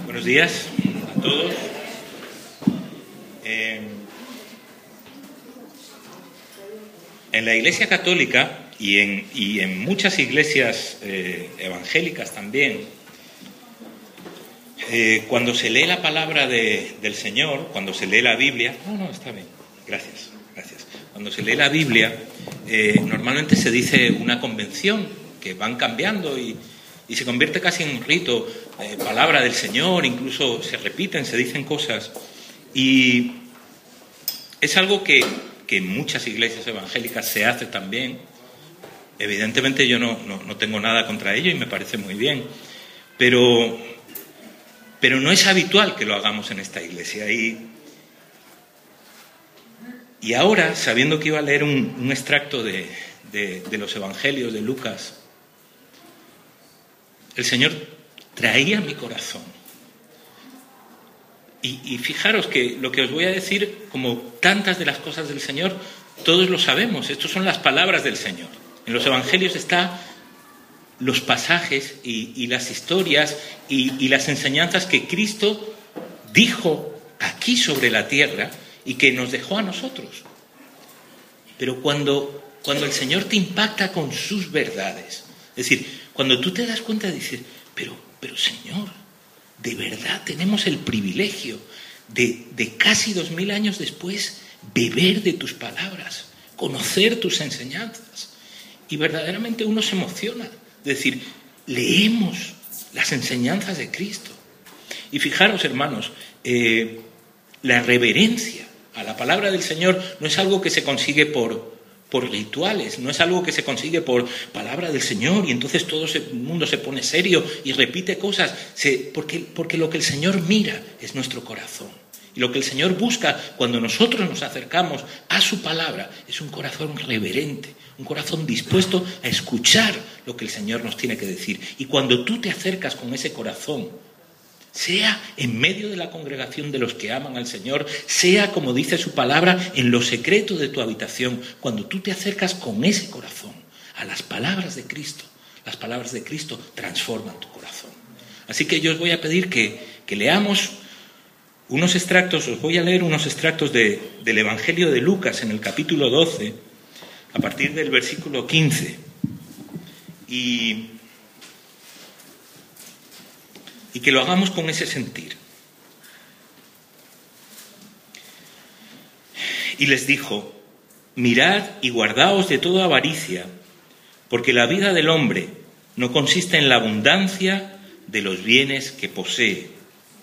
Buenos días a todos. En la Iglesia Católica y en muchas iglesias evangélicas también, cuando se lee la palabra del Señor, cuando se lee la Biblia... está bien, gracias. Cuando se lee la Biblia, normalmente se dice una convención que van cambiando y se convierte casi en un rito, palabra del Señor, incluso se repiten, se dicen cosas. Y es algo que en muchas iglesias evangélicas se hace también. Evidentemente yo no tengo nada contra ello y me parece muy bien. Pero no es habitual que lo hagamos en esta iglesia. Y ahora, sabiendo que iba a leer un extracto de los evangelios de Lucas, el Señor traía a mi corazón. Y fijaros que lo que os voy a decir, como tantas de las cosas del Señor, todos lo sabemos. Estas son las palabras del Señor. En los evangelios están los pasajes y las historias y las enseñanzas que Cristo dijo aquí sobre la tierra y que nos dejó a nosotros. Pero cuando el Señor te impacta con sus verdades, es decir, cuando tú te das cuenta, dices, pero Señor, de verdad tenemos el privilegio de casi 2000 años después beber de tus palabras, conocer tus enseñanzas. Y verdaderamente uno se emociona, es decir, leemos las enseñanzas de Cristo. Y fijaros, hermanos, la reverencia a la palabra del Señor no es algo que se consigue por rituales, no es algo que se consigue por palabra del Señor y entonces todo el mundo se pone serio y repite cosas, porque lo que el Señor mira es nuestro corazón. Y lo que el Señor busca cuando nosotros nos acercamos a su palabra es un corazón reverente, un corazón dispuesto a escuchar lo que el Señor nos tiene que decir. Y cuando tú te acercas con ese corazón, sea en medio de la congregación de los que aman al Señor, sea, como dice su palabra, en lo secreto de tu habitación, cuando tú te acercas con ese corazón a las palabras de Cristo, las palabras de Cristo transforman tu corazón. Así que yo os voy a pedir que leamos unos extractos, os voy a leer unos extractos del Evangelio de Lucas en el capítulo 12, a partir del versículo 15. Y que lo hagamos con ese sentir. Y les dijo: mirad y guardaos de toda avaricia, porque la vida del hombre no consiste en la abundancia de los bienes que posee.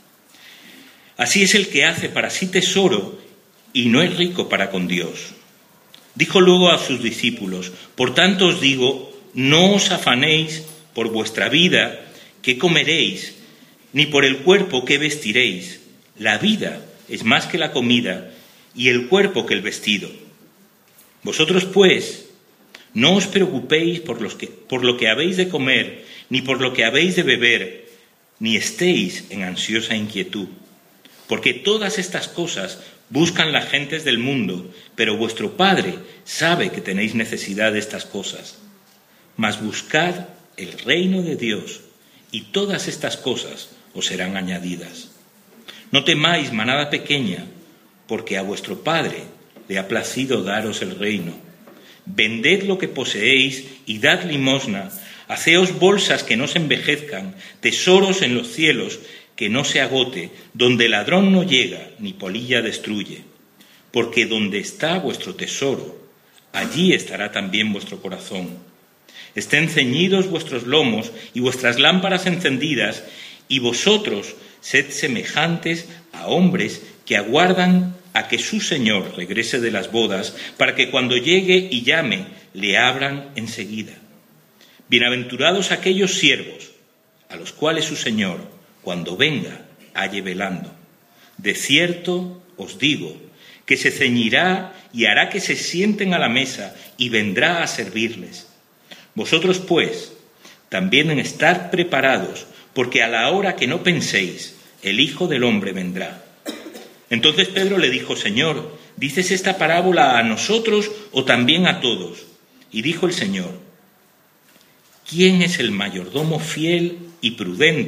Así es el que hace para sí tesoro y no es rico para con Dios. Dijo luego a sus discípulos: por tanto os digo, no os afanéis por vuestra vida, qué comeréis, ni por el cuerpo qué vestiréis. La vida es más que la comida, y el cuerpo que el vestido. Vosotros, pues, no os preocupéis por lo que habéis de comer, ni por lo que habéis de beber, ni estéis en ansiosa inquietud. Porque todas estas cosas buscan las gentes del mundo, pero vuestro Padre sabe que tenéis necesidad de estas cosas. Mas buscad el reino de Dios, y todas estas cosas os serán añadidas. No temáis, manada pequeña, porque a vuestro Padre le ha placido daros el reino. Vended lo que poseéis y dad limosna. Haceos bolsas que no se envejezcan, tesoros en los cielos que no se agote, donde ladrón no llega ni polilla destruye. Porque donde está vuestro tesoro, allí estará también vuestro corazón. Estén ceñidos vuestros lomos y vuestras lámparas encendidas, y vosotros sed semejantes a hombres que aguardan a que su Señor regrese de las bodas, para que cuando llegue y llame, le abran enseguida. Bienaventurados aquellos siervos, a los cuales su Señor, cuando venga, halle velando. De cierto os digo, que se ceñirá y hará que se sienten a la mesa, y vendrá a servirles. Vosotros, pues, también en estar preparados, porque a la hora que no penséis, el Hijo del Hombre vendrá. Entonces Pedro le dijo: Señor, ¿dices esta parábola a nosotros o también a todos? Y dijo el Señor: ¿quién es el mayordomo fiel y prudente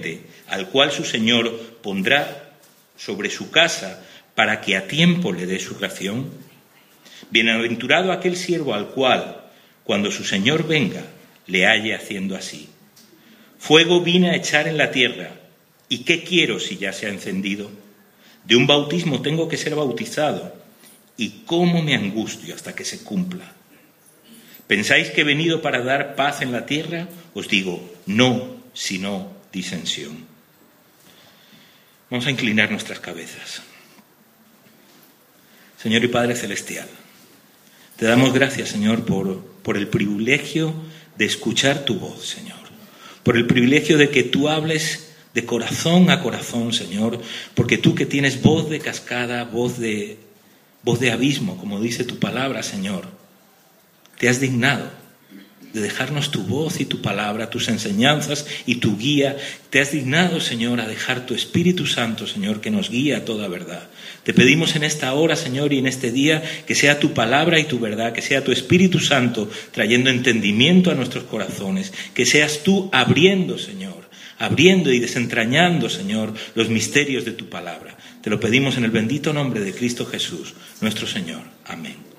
al cual su señor pondrá sobre su casa para que a tiempo le dé su ración? Bienaventurado aquel siervo al cual, cuando su señor venga, le halle haciendo así. Fuego vine a echar en la tierra, ¿y qué quiero si ya se ha encendido? De un bautismo tengo que ser bautizado, y cómo me angustio hasta que se cumpla. ¿Pensáis que he venido para dar paz en la tierra? Os digo, no, sino disensión. Vamos a inclinar nuestras cabezas. Señor y Padre Celestial, te damos gracias, Señor, por el privilegio de escuchar tu voz, Señor. Por el privilegio de que tú hables de corazón a corazón, Señor. Porque tú que tienes voz de cascada, voz de abismo, como dice tu palabra, Señor, te has dignado de dejarnos tu voz y tu palabra, tus enseñanzas y tu guía. Te has dignado, Señor, a dejar tu Espíritu Santo, Señor, que nos guía a toda verdad. Te pedimos en esta hora, Señor, y en este día, que sea tu palabra y tu verdad, que sea tu Espíritu Santo trayendo entendimiento a nuestros corazones, que seas tú abriendo, Señor, abriendo y desentrañando, Señor, los misterios de tu palabra. Te lo pedimos en el bendito nombre de Cristo Jesús, nuestro Señor. Amén.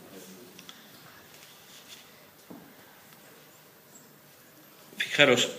Fijaros,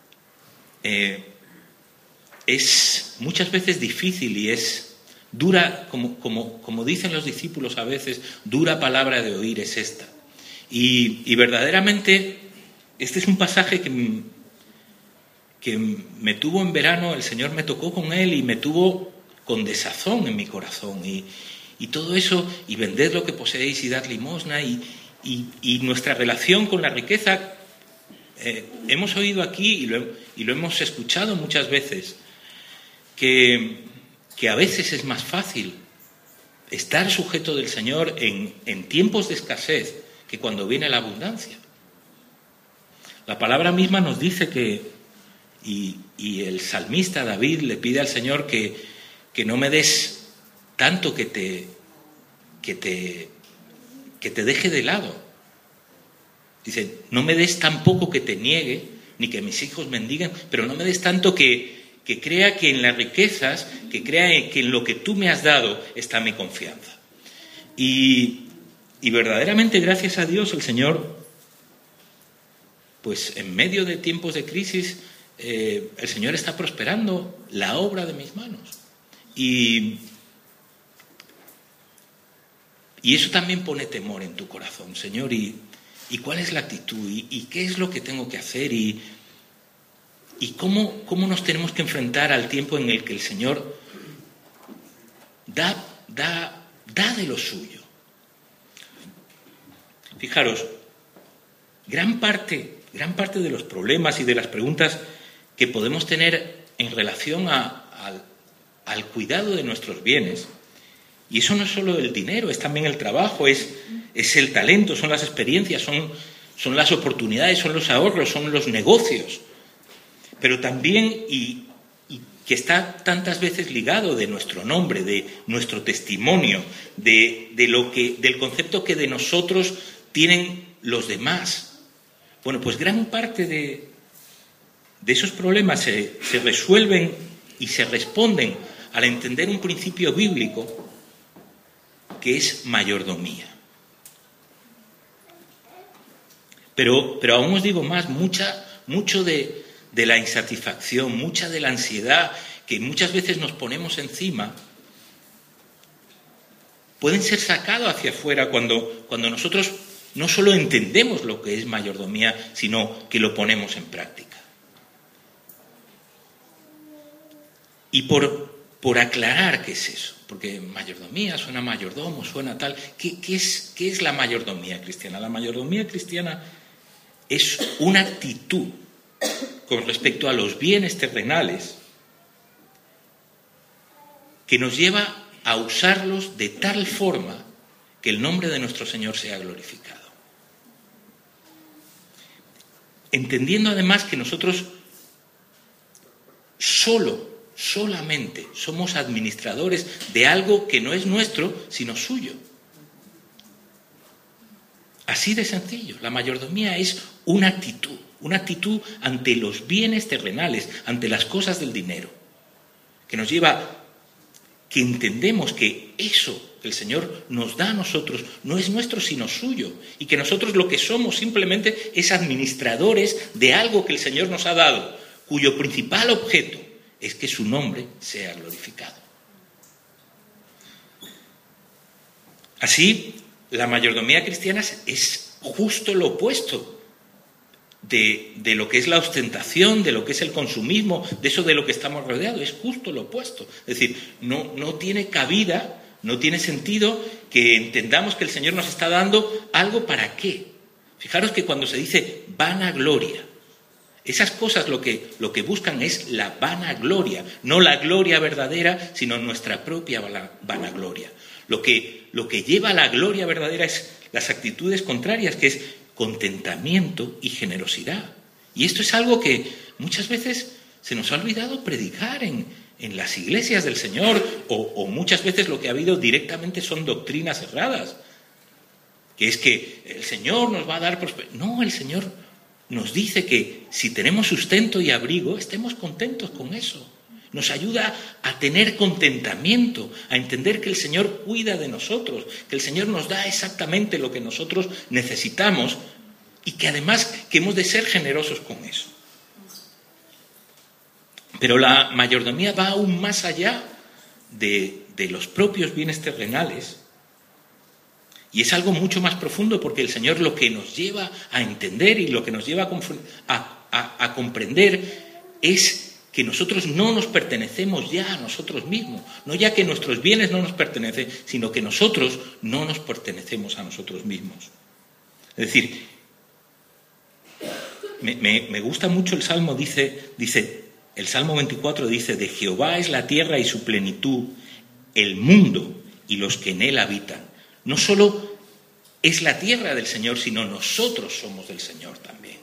es muchas veces difícil y es dura, como dicen los discípulos a veces, dura palabra de oír es esta. Y verdaderamente este es un pasaje que me tuvo en verano, el Señor me tocó con él y me tuvo con desazón en mi corazón. Y todo eso, y vended lo que poseéis y dad limosna, y nuestra relación con la riqueza. Hemos oído aquí y lo hemos escuchado muchas veces que a veces es más fácil estar sujeto del Señor en tiempos de escasez que cuando viene la abundancia. La palabra misma nos dice que, y el salmista David le pide al Señor que no me des tanto que te deje de lado. Dice, no me des tan poco que te niegue, ni que mis hijos mendiguen, pero no me des tanto que crea que en las riquezas, que crea que en lo que tú me has dado está mi confianza. Y verdaderamente, gracias a Dios, el Señor, pues en medio de tiempos de crisis, el Señor está prosperando la obra de mis manos. Y eso también pone temor en tu corazón, Señor, ¿y cuál es la actitud? ¿Y qué es lo que tengo que hacer? ¿Y cómo nos tenemos que enfrentar al tiempo en el que el Señor da de lo suyo? Fijaros, gran parte de los problemas y de las preguntas que podemos tener en relación al cuidado de nuestros bienes, y eso no es solo el dinero, es también el trabajo, es el talento, son las experiencias, son las oportunidades, son los ahorros, son los negocios. Pero también, y que está tantas veces ligado de nuestro nombre, de nuestro testimonio, del concepto que de nosotros tienen los demás. Bueno, pues gran parte de esos problemas se resuelven y se responden al entender un principio bíblico que es mayordomía. Pero aún os digo más, mucho de la insatisfacción, mucha de la ansiedad que muchas veces nos ponemos encima, pueden ser sacados hacia afuera cuando nosotros no solo entendemos lo que es mayordomía, sino que lo ponemos en práctica. Y por aclarar qué es eso, porque mayordomía suena mayordomo, suena tal. ¿Qué es la mayordomía cristiana? La mayordomía cristiana es una actitud con respecto a los bienes terrenales que nos lleva a usarlos de tal forma que el nombre de nuestro Señor sea glorificado. Entendiendo además que nosotros solamente somos administradores de algo que no es nuestro, sino suyo. Así de sencillo. La mayordomía es una actitud, una actitud ante los bienes terrenales, ante las cosas del dinero, que nos lleva, que entendemos que eso que el Señor nos da a nosotros no es nuestro sino suyo, y que nosotros lo que somos simplemente es administradores de algo que el Señor nos ha dado, cuyo principal objeto es que su nombre sea glorificado. Así, la mayordomía cristiana es justo lo opuesto de lo que es la ostentación, de lo que es el consumismo, de eso de lo que estamos rodeados. Es justo lo opuesto. Es decir, no tiene cabida, no tiene sentido que entendamos que el Señor nos está dando algo para qué. Fijaros que cuando se dice vanagloria, esas cosas lo que buscan es la vanagloria, no la gloria verdadera, sino nuestra propia vanagloria. Lo que lleva a la gloria verdadera es las actitudes contrarias, que es contentamiento y generosidad. Y esto es algo que muchas veces se nos ha olvidado predicar en las iglesias del Señor, o muchas veces lo que ha habido directamente son doctrinas erradas, que es que el Señor nos va a dar prosperidad. No, el Señor nos dice que si tenemos sustento y abrigo, estemos contentos con eso. Nos ayuda a tener contentamiento, a entender que el Señor cuida de nosotros, que el Señor nos da exactamente lo que nosotros necesitamos y que además que hemos de ser generosos con eso. Pero la mayordomía va aún más allá de los propios bienes terrenales, y es algo mucho más profundo, porque el Señor lo que nos lleva a entender y lo que nos lleva a comprender es que nosotros no nos pertenecemos ya a nosotros mismos, no ya que nuestros bienes no nos pertenecen, sino que nosotros no nos pertenecemos a nosotros mismos. Es decir, me gusta mucho el Salmo, dice, el Salmo 24 dice: de Jehová es la tierra y su plenitud, el mundo y los que en él habitan. No solo es la tierra del Señor, sino nosotros somos del Señor también.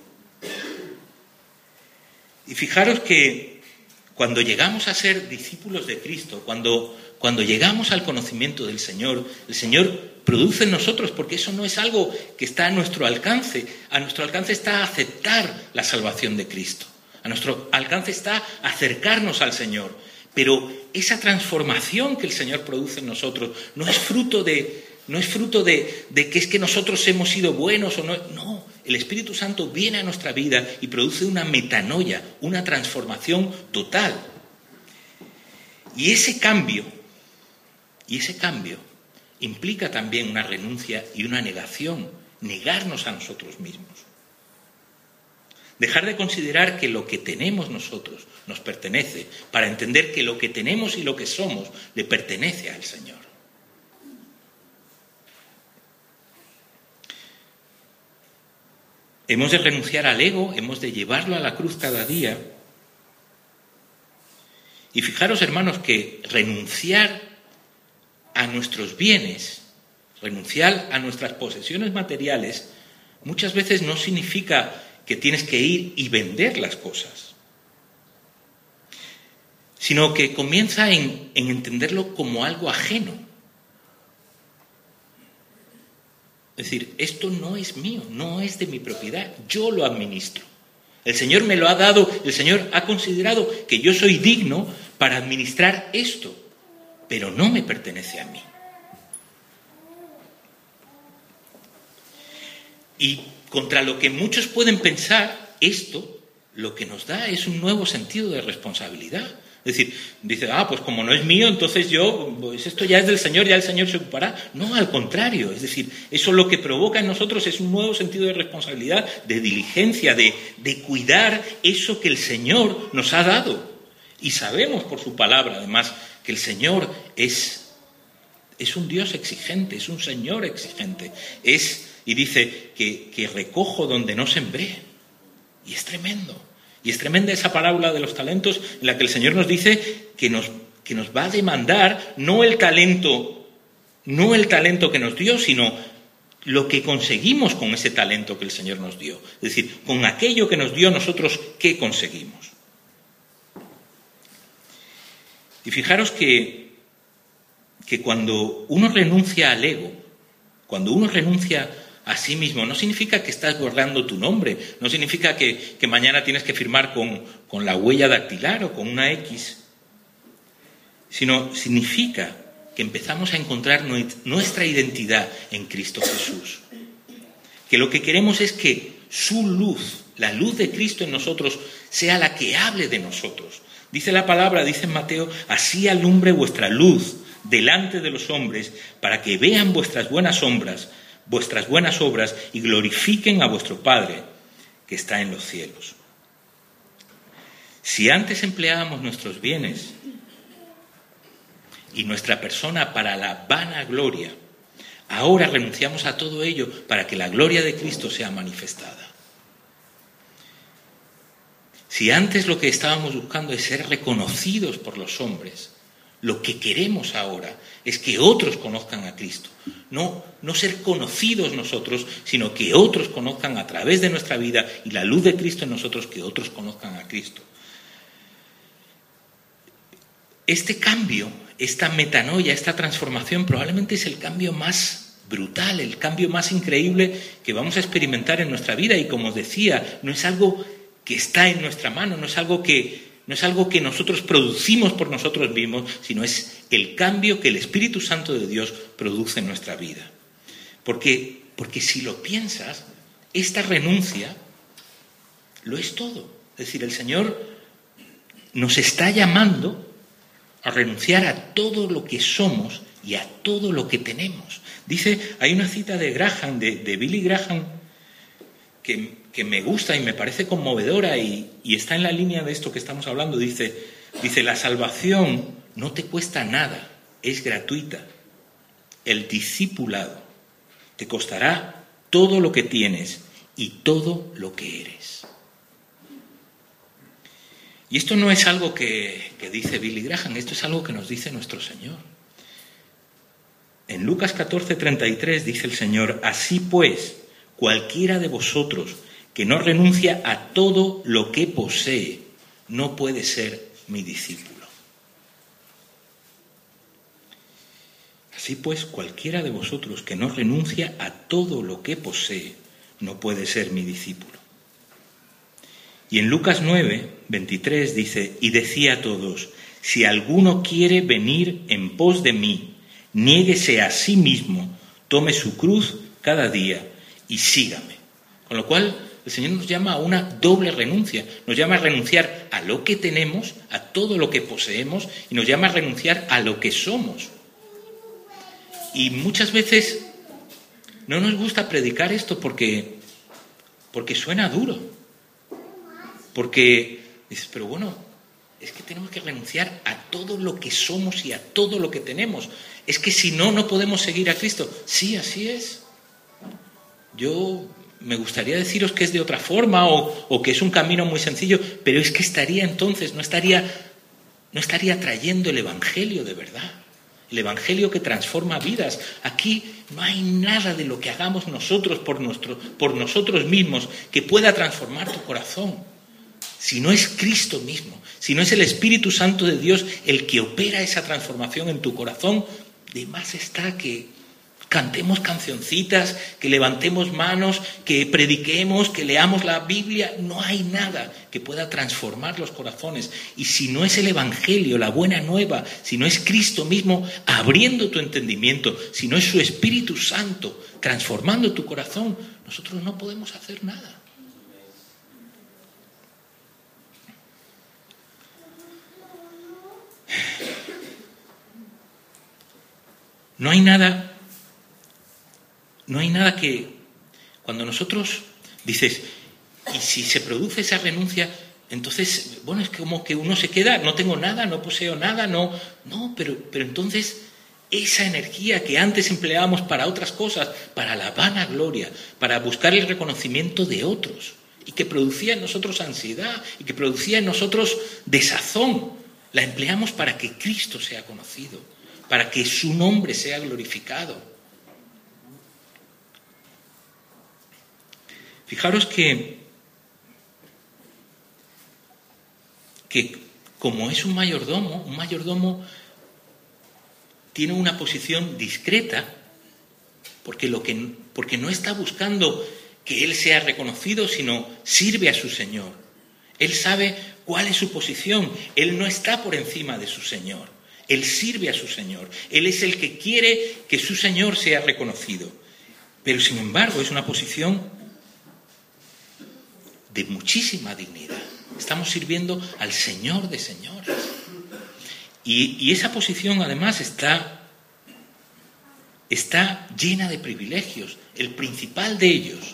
Y fijaros que cuando llegamos a ser discípulos de Cristo, cuando llegamos al conocimiento del Señor, el Señor produce en nosotros, porque eso no es algo que está a nuestro alcance. A nuestro alcance está aceptar la salvación de Cristo. A nuestro alcance está acercarnos al Señor. Pero esa transformación que el Señor produce en nosotros no es fruto de que es que nosotros hemos sido buenos o no. No, el Espíritu Santo viene a nuestra vida y produce una metanoia, una transformación total. Y ese cambio implica también una renuncia y una negación, negarnos a nosotros mismos. Dejar de considerar que lo que tenemos nosotros nos pertenece, para entender que lo que tenemos y lo que somos le pertenece al Señor. Hemos de renunciar al ego, hemos de llevarlo a la cruz cada día. Y fijaros, hermanos, que renunciar a nuestros bienes, renunciar a nuestras posesiones materiales, muchas veces no significa que tienes que ir y vender las cosas, sino que comienza en entenderlo como algo ajeno. Es decir, esto no es mío, no es de mi propiedad, yo lo administro. El Señor me lo ha dado, el Señor ha considerado que yo soy digno para administrar esto, pero no me pertenece a mí. Y contra lo que muchos pueden pensar, esto lo que nos da es un nuevo sentido de responsabilidad. Es decir, dice, pues como no es mío, entonces pues esto ya es del Señor, ya el Señor se ocupará. No, al contrario, es decir, eso lo que provoca en nosotros es un nuevo sentido de responsabilidad, de diligencia, de cuidar eso que el Señor nos ha dado. Y sabemos por su palabra, además, que el Señor es un Dios exigente, es un Señor exigente. Y dice que recojo donde no sembré. Y es tremendo. Y es tremenda esa parábola de los talentos en la que el Señor nos dice que nos va a demandar no el talento que nos dio, sino lo que conseguimos con ese talento que el Señor nos dio. Es decir, con aquello que nos dio nosotros, ¿qué conseguimos? Y fijaros que cuando uno renuncia al ego, cuando uno renuncia a sí mismo no significa que estás borrando tu nombre, no significa que mañana tienes que firmar con la huella dactilar o con una X, sino significa que empezamos a encontrar nuestra identidad en Cristo Jesús. Que lo que queremos es que su luz, la luz de Cristo en nosotros, sea la que hable de nosotros. Dice la palabra, dice en Mateo, así alumbre vuestra luz delante de los hombres, para que vean vuestras buenas obras y glorifiquen a vuestro Padre que está en los cielos. Si antes empleábamos nuestros bienes y nuestra persona para la vanagloria, ahora renunciamos a todo ello para que la gloria de Cristo sea manifestada. Si antes lo que estábamos buscando es ser reconocidos por los hombres, lo que queremos ahora es que otros conozcan a Cristo. No ser conocidos nosotros, sino que otros conozcan a través de nuestra vida y la luz de Cristo en nosotros, que otros conozcan a Cristo. Este cambio, esta metanoia, esta transformación probablemente es el cambio más brutal, el cambio más increíble que vamos a experimentar en nuestra vida. Y como os decía, no es algo que está en nuestra mano, no es algo que nosotros producimos por nosotros mismos, sino es el cambio que el Espíritu Santo de Dios produce en nuestra vida. Porque si lo piensas, esta renuncia lo es todo. Es decir, el Señor nos está llamando a renunciar a todo lo que somos y a todo lo que tenemos. Dice, hay una cita de Graham, de Billy Graham, que me gusta y me parece conmovedora y está en la línea de esto que estamos hablando. Dice, la salvación no te cuesta nada, es gratuita. El discipulado te costará todo lo que tienes y todo lo que eres. Y esto no es algo que dice Billy Graham, esto es algo que nos dice nuestro Señor. En Lucas 14:33 dice el Señor, así pues, cualquiera de vosotros que no renuncia a todo lo que posee, no puede ser mi discípulo. Así pues, cualquiera de vosotros que no renuncia a todo lo que posee, no puede ser mi discípulo. Y en Lucas 9:23 dice, y decía a todos, si alguno quiere venir en pos de mí, niéguese a sí mismo, tome su cruz cada día y sígame. Con lo cual, el Señor nos llama a una doble renuncia. Nos llama a renunciar a lo que tenemos, a todo lo que poseemos, y nos llama a renunciar a lo que somos. Y muchas veces no nos gusta predicar esto porque suena duro. Porque dices, pero bueno, es que tenemos que renunciar a todo lo que somos y a todo lo que tenemos. Es que si no, no podemos seguir a Cristo. Sí, así es. Yo me gustaría deciros que es de otra forma o que es un camino muy sencillo, pero es que no estaría trayendo el Evangelio de verdad. El Evangelio que transforma vidas. Aquí no hay nada de lo que hagamos nosotros por nosotros mismos que pueda transformar tu corazón. Si no es Cristo mismo, si no es el Espíritu Santo de Dios el que opera esa transformación en tu corazón, de más está que cantemos cancioncitas, que levantemos manos, que prediquemos, que leamos la Biblia. No hay nada que pueda transformar los corazones. Y si no es el Evangelio, la buena nueva, si no es Cristo mismo abriendo tu entendimiento, si no es su Espíritu Santo transformando tu corazón, nosotros no podemos hacer nada. No hay nada que, cuando nosotros dices, y si se produce esa renuncia, entonces, bueno, es como que uno se queda, no tengo nada, no poseo nada, pero entonces esa energía que antes empleábamos para otras cosas, para la vanagloria, para buscar el reconocimiento de otros, y que producía en nosotros ansiedad, y que producía en nosotros desazón, la empleamos para que Cristo sea conocido, para que su nombre sea glorificado. Fijaros que como es un mayordomo tiene una posición discreta porque porque no está buscando que él sea reconocido, sino sirve a su Señor. Él sabe cuál es su posición. Él no está por encima de su Señor. Él sirve a su Señor. Él es el que quiere que su Señor sea reconocido. Pero, sin embargo, es una posición de muchísima dignidad. Estamos sirviendo al Señor de señores. Y esa posición, además, está llena de privilegios. El principal de ellos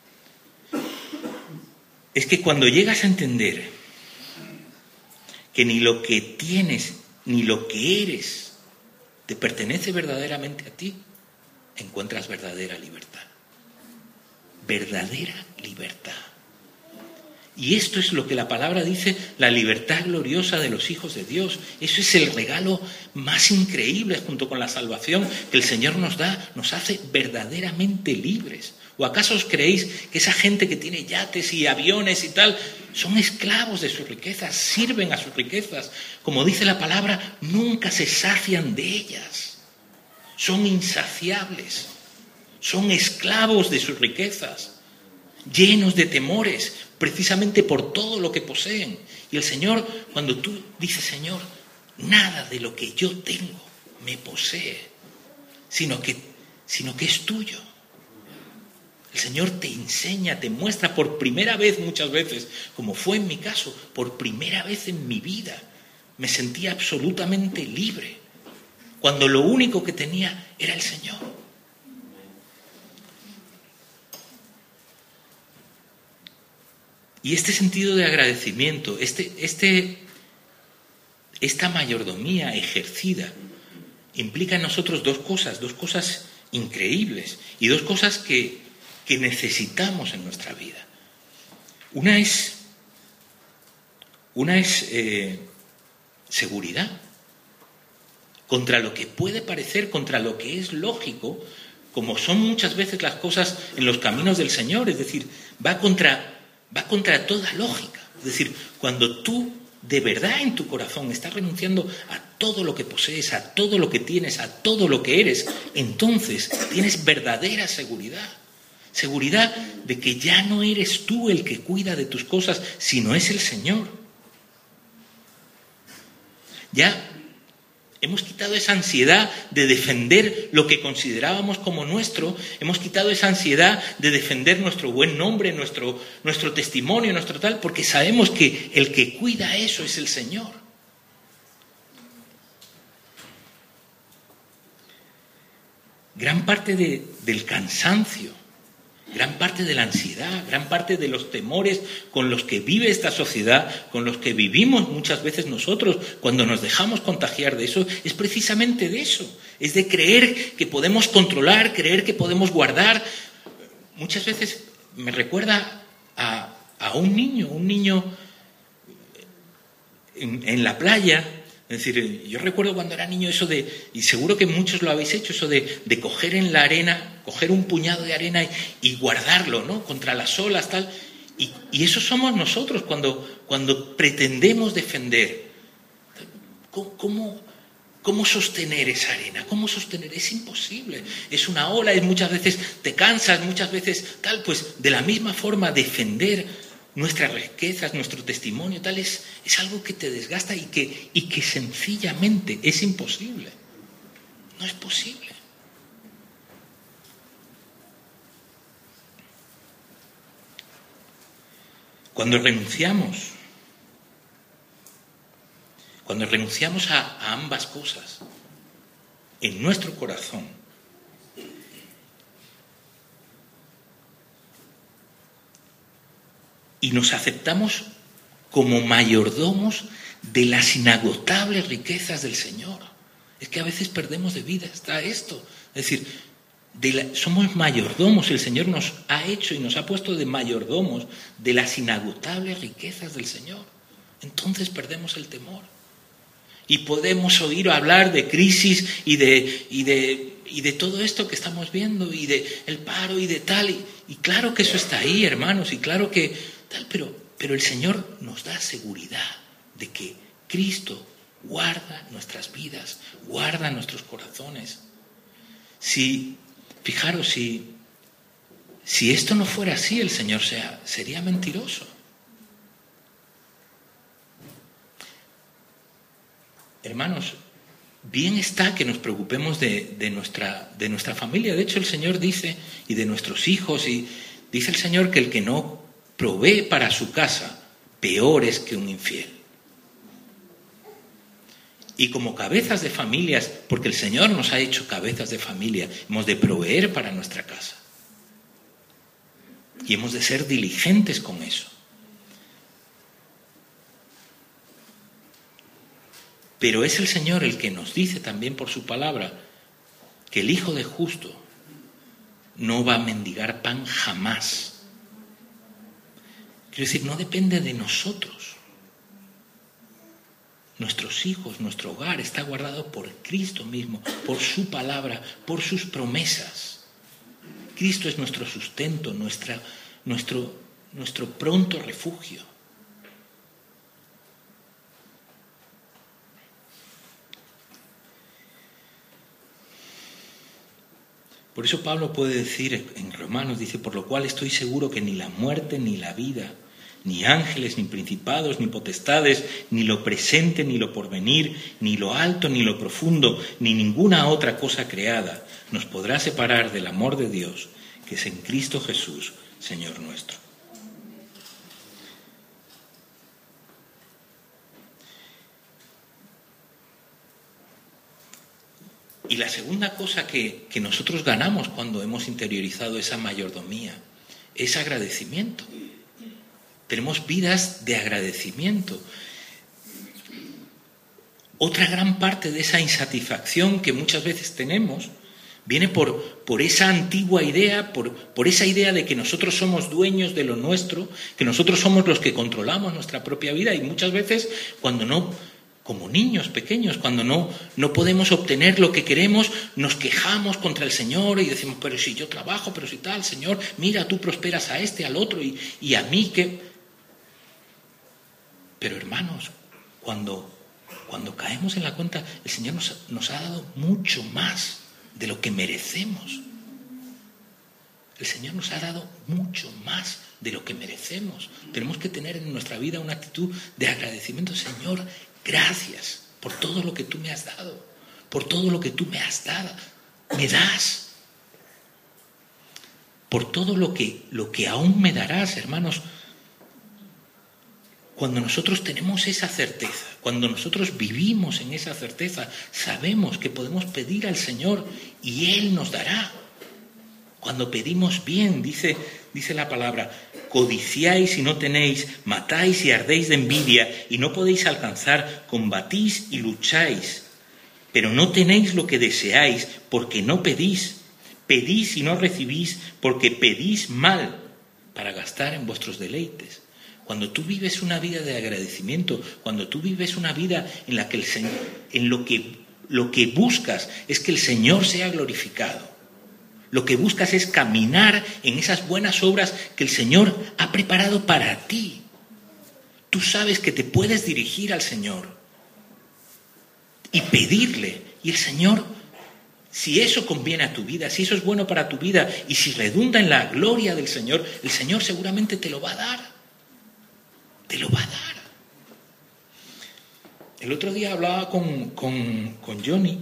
es que cuando llegas a entender que ni lo que tienes ni lo que eres te pertenece verdaderamente a ti, encuentras verdadera libertad. Verdadera libertad. Y esto es lo que la palabra dice, la libertad gloriosa de los hijos de Dios. Eso es el regalo más increíble junto con la salvación que el Señor nos da, nos hace verdaderamente libres. ¿O acaso os creéis que esa gente que tiene yates y aviones y tal, son esclavos de sus riquezas, sirven a sus riquezas? Como dice la palabra, nunca se sacian de ellas. Son insaciables, son esclavos de sus riquezas, llenos de temores, precisamente por todo lo que poseen. Y el Señor, cuando tú dices, Señor, nada de lo que yo tengo me posee, sino que es tuyo. El Señor te enseña, te muestra por primera vez, muchas veces, como fue en mi caso, por primera vez en mi vida, me sentía absolutamente libre, cuando lo único que tenía era el Señor. Y este sentido de agradecimiento, esta mayordomía ejercida, implica en nosotros dos cosas increíbles y dos cosas que necesitamos en nuestra vida. Una es seguridad contra lo que puede parecer, contra lo que es lógico, como son muchas veces las cosas en los caminos del Señor, es decir, va contra toda lógica. Es decir, cuando tú de verdad en tu corazón estás renunciando a todo lo que posees, a todo lo que tienes, a todo lo que eres, entonces tienes verdadera seguridad. Seguridad de que ya no eres tú el que cuida de tus cosas, sino es el Señor. Ya hemos quitado esa ansiedad de defender lo que considerábamos como nuestro, hemos quitado esa ansiedad de defender nuestro buen nombre, nuestro testimonio, nuestro tal, porque sabemos que el que cuida eso es el Señor. Gran parte del cansancio, gran parte de la ansiedad, gran parte de los temores con los que vive esta sociedad, con los que vivimos muchas veces nosotros, cuando nos dejamos contagiar de eso, es precisamente de eso. Es de creer que podemos controlar, creer que podemos guardar. Muchas veces me recuerda a un niño en la playa. Es decir, yo recuerdo cuando era niño eso y seguro que muchos lo habéis hecho, eso de coger en la arena, coger un puñado de arena y guardarlo, ¿no? Contra las olas, tal. Y eso somos nosotros cuando pretendemos defender. ¿Cómo sostener esa arena? ¿Cómo sostener? Es imposible. Es una ola, muchas veces te cansas, muchas veces tal. Pues de la misma forma defender nuestras riquezas, nuestro testimonio, tal, es algo que te desgasta y que sencillamente es imposible. No es posible. Cuando renunciamos a ambas cosas en nuestro corazón, y nos aceptamos como mayordomos de las inagotables riquezas del Señor. Es que a veces perdemos de vista esto. Es decir, somos mayordomos, el Señor nos ha hecho y nos ha puesto de mayordomos de las inagotables riquezas del Señor. Entonces perdemos el temor. Y podemos oír hablar de crisis y de todo esto que estamos viendo, y de el paro y de tal. Y claro que eso está ahí, hermanos, y claro que tal, pero el Señor nos da seguridad de que Cristo guarda nuestras vidas, guarda nuestros corazones. Fijaros, si Si esto no fuera así, el Señor sería mentiroso. Hermanos, bien está que nos preocupemos de nuestra familia. De hecho, el Señor dice, y de nuestros hijos, y dice el Señor que el que no provee para su casa, peor es que un infiel. Y como cabezas de familias, porque el Señor nos ha hecho cabezas de familia, hemos de proveer para nuestra casa. Y hemos de ser diligentes con eso. Pero es el Señor el que nos dice también por su palabra que el hijo de justo no va a mendigar pan jamás. Quiero decir, no depende de nosotros. Nuestros hijos, nuestro hogar está guardado por Cristo mismo, por su palabra, por sus promesas. Cristo es nuestro sustento, nuestro pronto refugio. Por eso Pablo puede decir en Romanos, dice, por lo cual estoy seguro que ni la muerte ni la vida, ni ángeles, ni principados, ni potestades, ni lo presente, ni lo porvenir, ni lo alto, ni lo profundo, ni ninguna otra cosa creada nos podrá separar del amor de Dios, que es en Cristo Jesús, Señor nuestro. Y la segunda cosa que nosotros ganamos cuando hemos interiorizado esa mayordomía es agradecimiento. Tenemos vidas de agradecimiento. Otra gran parte de esa insatisfacción que muchas veces tenemos viene por esa antigua idea, por esa idea de que nosotros somos dueños de lo nuestro, que nosotros somos los que controlamos nuestra propia vida, y muchas veces cuando no, como niños pequeños, cuando no podemos obtener lo que queremos, nos quejamos contra el Señor y decimos, pero si yo trabajo, pero si tal, Señor, mira, tú prosperas a este, al otro, y a mí que... Pero hermanos, cuando caemos en la cuenta, el Señor nos ha dado mucho más de lo que merecemos. El Señor nos ha dado mucho más de lo que merecemos. Tenemos que tener en nuestra vida una actitud de agradecimiento. Señor, gracias por todo lo que tú me has dado, por todo lo que tú me has dado, me das, por todo lo que aún me darás, hermanos. Cuando nosotros tenemos esa certeza, cuando nosotros vivimos en esa certeza, sabemos que podemos pedir al Señor y Él nos dará. Cuando pedimos bien, dice la palabra, codiciáis y no tenéis, matáis y ardéis de envidia y no podéis alcanzar, combatís y lucháis, pero no tenéis lo que deseáis porque no pedís, pedís y no recibís porque pedís mal para gastar en vuestros deleites. Cuando tú vives una vida de agradecimiento, cuando tú vives una vida en la que el Señor, en lo que buscas es que el Señor sea glorificado. Lo que buscas es caminar en esas buenas obras que el Señor ha preparado para ti. Tú sabes que te puedes dirigir al Señor y pedirle. Y el Señor, si eso conviene a tu vida, si eso es bueno para tu vida y si redunda en la gloria del Señor, el Señor seguramente te lo va a dar. Te lo va a dar. El otro día hablaba con Johnny.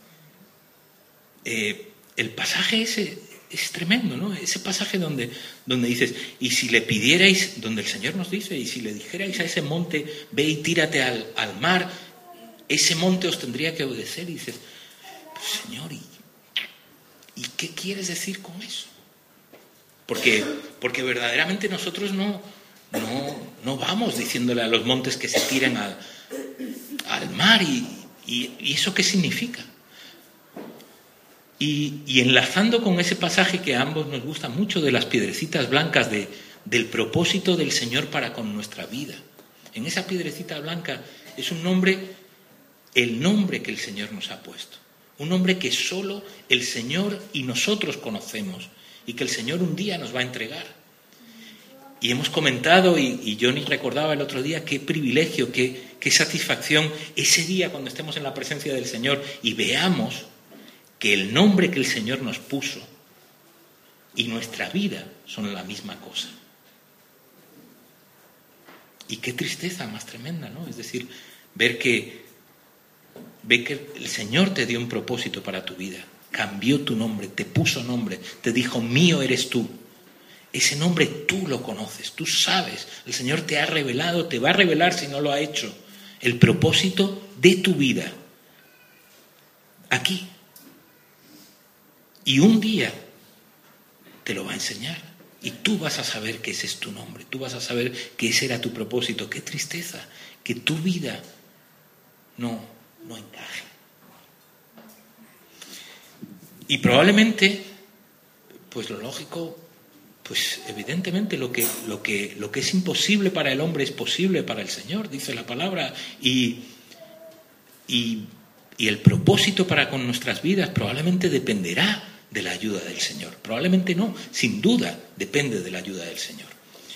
El pasaje ese es tremendo, ¿no? Ese pasaje donde dices, y si le pidierais, donde el Señor nos dice, y si le dijerais a ese monte, ve y tírate al mar, ese monte os tendría que obedecer. Y dices, pues, Señor, ¿y qué quieres decir con eso? Porque verdaderamente nosotros no vamos diciéndole a los montes que se tiren al mar. ¿Y eso qué significa? Y enlazando con ese pasaje que a ambos nos gusta mucho de las piedrecitas blancas, del propósito del Señor para con nuestra vida. En esa piedrecita blanca es un nombre, el nombre que el Señor nos ha puesto. Un nombre que solo el Señor y nosotros conocemos y que el Señor un día nos va a entregar. Y hemos comentado, y Johnny recordaba el otro día, qué privilegio, qué satisfacción ese día cuando estemos en la presencia del Señor y veamos que el nombre que el Señor nos puso y nuestra vida son la misma cosa. Y qué tristeza más tremenda, ¿no? Es decir, ver que el Señor te dio un propósito para tu vida, cambió tu nombre, te puso nombre, te dijo, mío eres tú. Ese nombre tú lo conoces, tú sabes, el Señor te ha revelado, te va a revelar si no lo ha hecho, el propósito de tu vida, aquí. Y un día te lo va a enseñar y tú vas a saber que ese es tu nombre, tú vas a saber que ese era tu propósito. Qué tristeza que tu vida no encaje. Y probablemente, pues lo lógico, pues evidentemente lo que es imposible para el hombre es posible para el Señor, dice la palabra, y el propósito para con nuestras vidas probablemente dependerá de la ayuda del Señor. Probablemente no, sin duda depende de la ayuda del Señor.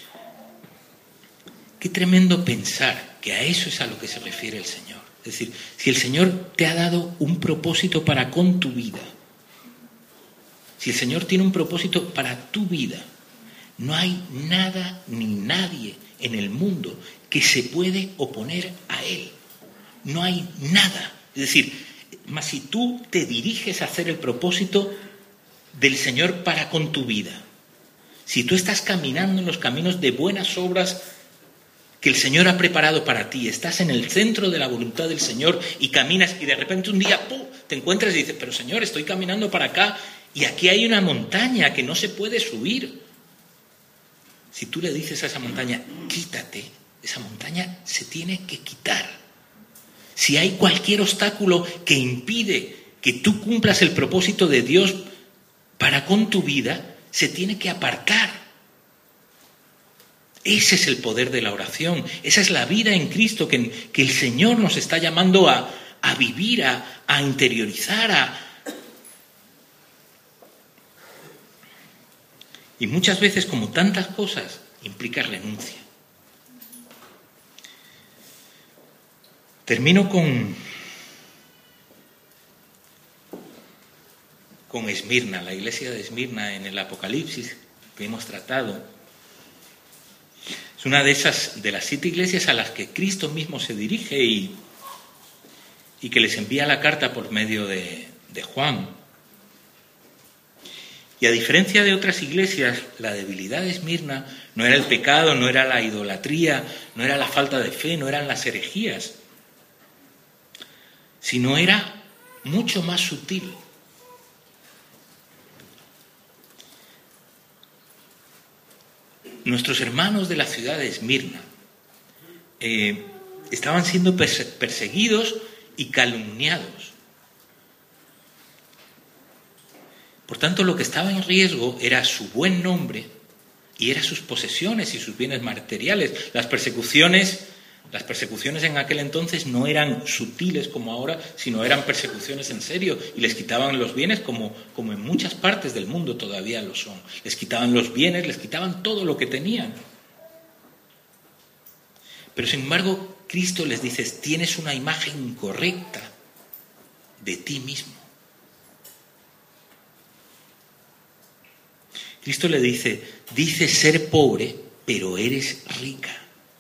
Qué tremendo pensar que a eso es a lo que se refiere el Señor. Es decir, si el Señor te ha dado un propósito para con tu vida, si el Señor tiene un propósito para tu vida, no hay nada ni nadie en el mundo que se puede oponer a Él. No hay nada. Es decir, mas si tú te diriges a hacer el propósito del Señor para con tu vida, si tú estás caminando en los caminos de buenas obras que el Señor ha preparado para ti, estás en el centro de la voluntad del Señor y caminas y de repente un día ¡pum!, te encuentras y dices, pero Señor, estoy caminando para acá y aquí hay una montaña que no se puede subir. Si tú le dices a esa montaña, quítate, esa montaña se tiene que quitar. Si hay cualquier obstáculo que impide que tú cumplas el propósito de Dios para con tu vida, se tiene que apartar. Ese es el poder de la oración. Esa es la vida en Cristo que el Señor nos está llamando a vivir, a interiorizar. Y muchas veces, como tantas cosas, implica renuncia. Termino con Esmirna, la iglesia de Esmirna en el Apocalipsis que hemos tratado. Es una de las 7 iglesias a las que Cristo mismo se dirige y que les envía la carta por medio de Juan. Y a diferencia de otras iglesias, la debilidad de Esmirna no era el pecado, no era la idolatría, no era la falta de fe, no eran las herejías, sino era mucho más sutil. Nuestros hermanos de la ciudad de Esmirna estaban siendo perseguidos y calumniados. Por tanto, lo que estaba en riesgo era su buen nombre y eran sus posesiones y sus bienes materiales. Las persecuciones en aquel entonces no eran sutiles como ahora, sino eran persecuciones en serio y les quitaban los bienes como en muchas partes del mundo todavía lo son. Les quitaban los bienes, les quitaban todo lo que tenían. Pero sin embargo, Cristo les dice, tienes una imagen incorrecta de ti mismo. Cristo le dice ser pobre, pero eres rica.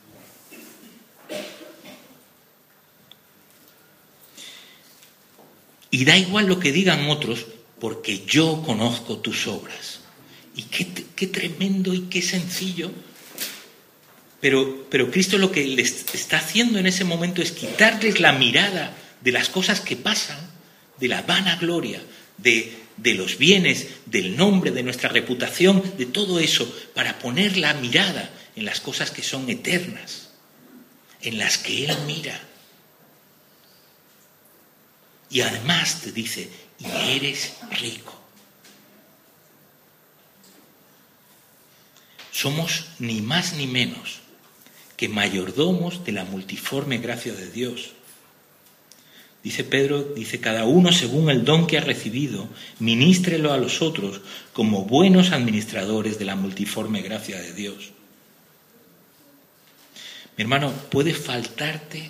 Y da igual lo que digan otros, porque yo conozco tus obras. Y qué tremendo y qué sencillo. Pero Cristo lo que les está haciendo en ese momento es quitarles la mirada de las cosas que pasan, de la vanagloria, de los bienes, del nombre, de nuestra reputación, de todo eso, para poner la mirada en las cosas que son eternas, en las que Él mira. Y además te dice, y eres rico. Somos ni más ni menos que mayordomos de la multiforme gracia de Dios. Dice Pedro, cada uno según el don que ha recibido, ministrelo a los otros como buenos administradores de la multiforme gracia de Dios. Mi hermano, puede faltarte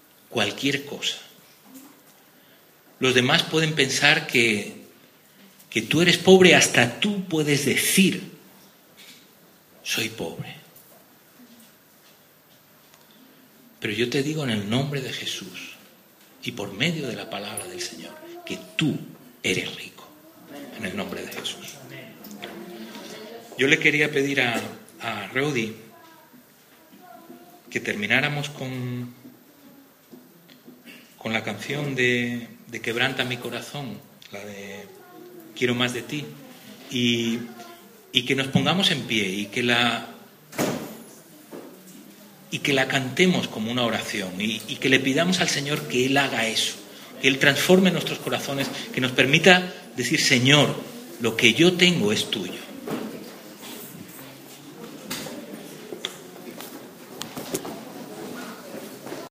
cualquier cosa. Los demás pueden pensar que que tú eres pobre, hasta tú puedes decir, soy pobre. Pero yo te digo en el nombre de Jesús y por medio de la palabra del Señor, que tú eres rico, en el nombre de Jesús. Yo le quería pedir a Rodi que termináramos con la canción de Quebranta mi corazón, la de Quiero más de ti, y que nos pongamos en pie y que la cantemos como una oración y que le pidamos al Señor que Él haga eso, que Él transforme nuestros corazones, que nos permita decir, Señor, lo que yo tengo es tuyo.